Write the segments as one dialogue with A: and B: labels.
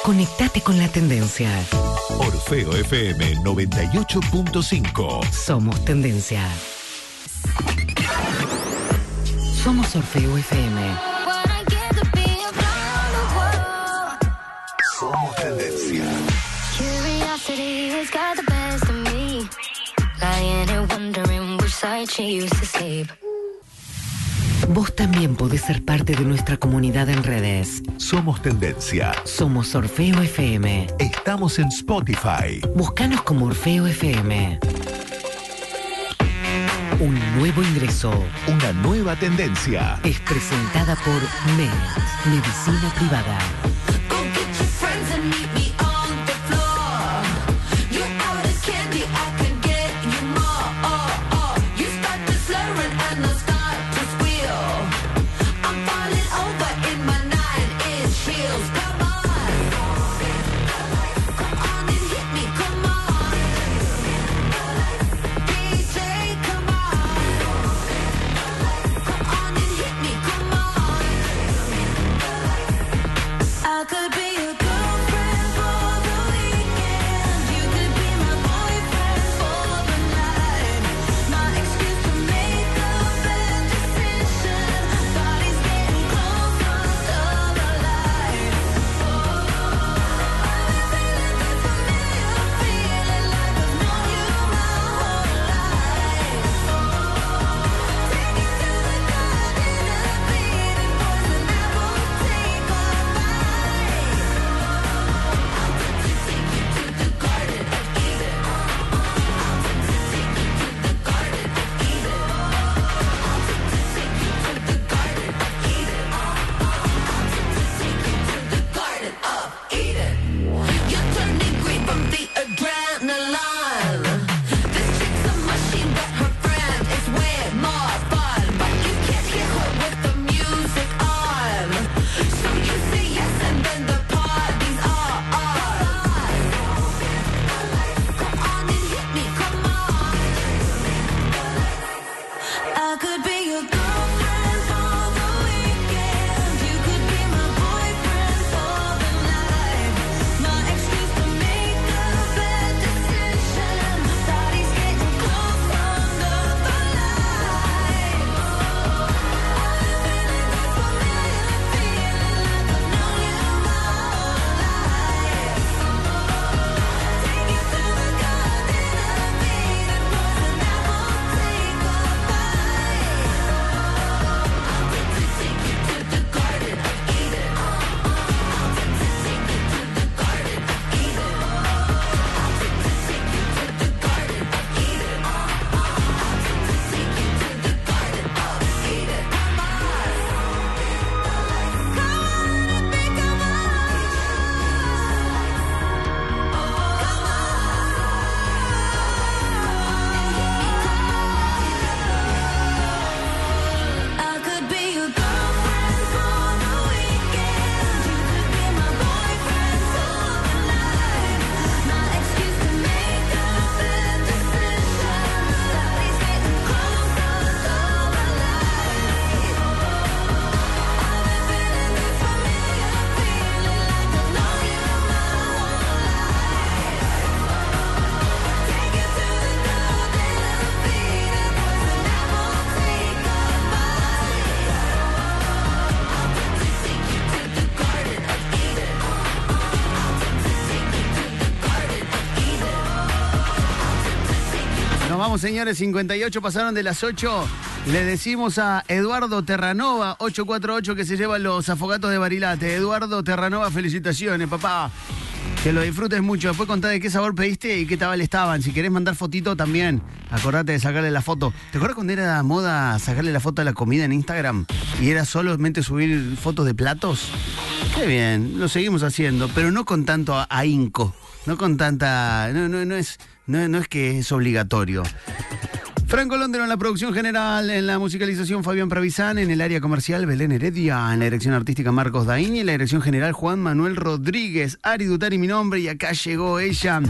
A: Conectate con la tendencia.
B: Orfeo FM 98.5.
A: Somos tendencia. Somos Orfeo FM.
B: Somos tendencia.
A: Vos también podés ser parte de nuestra comunidad en redes.
B: Somos tendencia.
A: Somos Orfeo FM.
B: Estamos en Spotify.
A: Búscanos como Orfeo FM. Un nuevo ingreso.
B: Una nueva tendencia.
A: Es presentada por MED, Medicina Privada.
C: Vamos, señores, 58 pasaron de las 8. Le decimos a Eduardo Terranova, 848, que se lleva los afogatos de Barilate. Eduardo Terranova, felicitaciones, papá. Que lo disfrutes mucho. Después contá de qué sabor pediste y qué tal estaban. Si querés mandar fotito también, acordate de sacarle la foto. ¿Te acuerdas cuando era moda sacarle la foto a la comida en Instagram? Y era solamente subir fotos de platos. Qué bien, lo seguimos haciendo, pero no con tanto ahínco. No con tanta... No es que es obligatorio. Franco Londero en la producción general, en la musicalización Fabián Pravizán, en el área comercial Belén Heredia, en la dirección artística Marcos Daín y en la dirección general Juan Manuel Rodríguez. Ari Dutari mi nombre y acá llegó ella,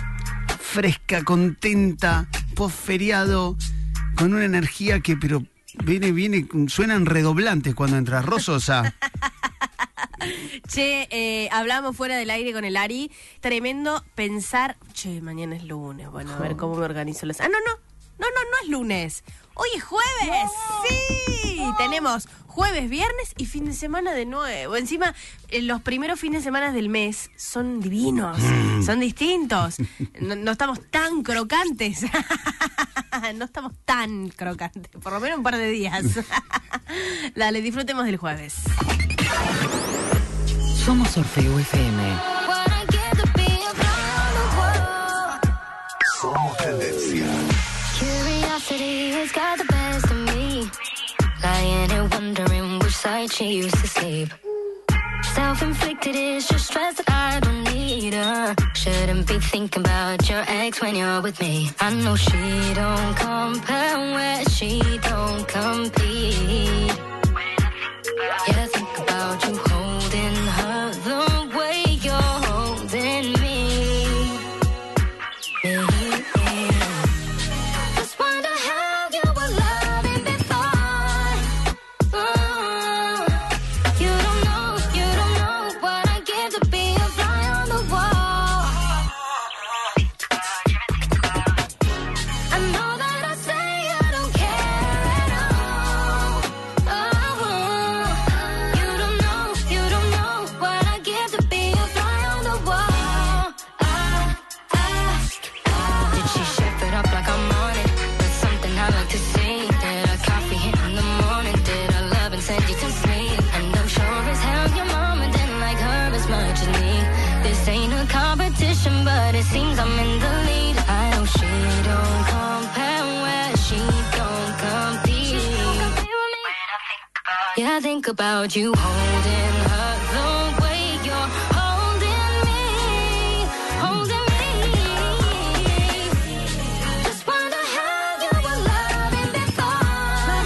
C: fresca, contenta, post-feriado, con una energía que, pero viene, suenan redoblantes cuando entra. Rososa.
D: Che, hablamos fuera del aire con el Ari. Tremendo pensar. Che, mañana es lunes. Bueno, a ver cómo me organizo los. No es lunes. Hoy es jueves. ¡Oh! Sí. Tenemos jueves, viernes y fin de semana de nuevo. Encima, los primeros fines de semana del mes son divinos. Son distintos. No estamos tan crocantes. No estamos tan crocantes. Por lo menos un par de días. Dale, disfrutemos del jueves.
A: Somos Orfeo FM.
B: Somos tendencia.
E: Curiosity has got the best of me. Lying and wondering which side she used to sleep. Self-inflicted is just stress that I don't need. Shouldn't be thinking about your ex when you're with me. I know she don't compare where she don't compete. Yeah, think about you holding her the way you're holding me. Just wonder how you were loving before. You don't know what I give to be a fly on the wall. I know that I say I don't care at all. You don't know what I give to be a fly on the wall. Did she shape it up like I'm on it? That's something I like to see. Did a coffee hit in the morning? Did I love and send you to sleep? And I'm sure as hell your mama didn't like her as much as me. This ain't a competition, but it seems I'm in the lead. I know she don't compare where she don't compete. Yeah, I think about you holding her the way you're holding me, holding me. Just wonder how you were loving before.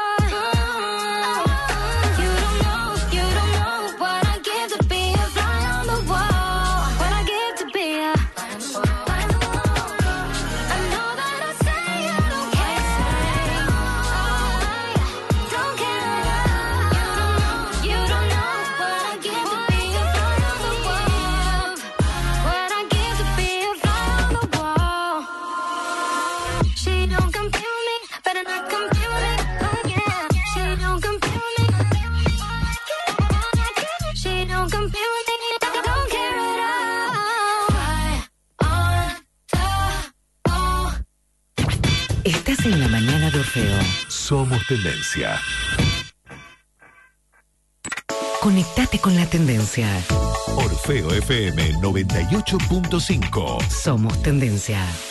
E: You don't know what I give to be a fly on the wall. What I give to be a fly on the wall. I know that I say I don't care. Don't care. You don't know what I give to be a fly on the wall. What I give to be a fly on the wall. She don't compare me, better not compare me. Oh yeah, she don't compare me. She don't compare me. Don't care at all. Fly on the wall.
A: Estás en la mañana de Orfeo.
B: Somos tendencia.
A: Conectate con la tendencia.
B: Orfeo FM 98.5.
A: Somos tendencia.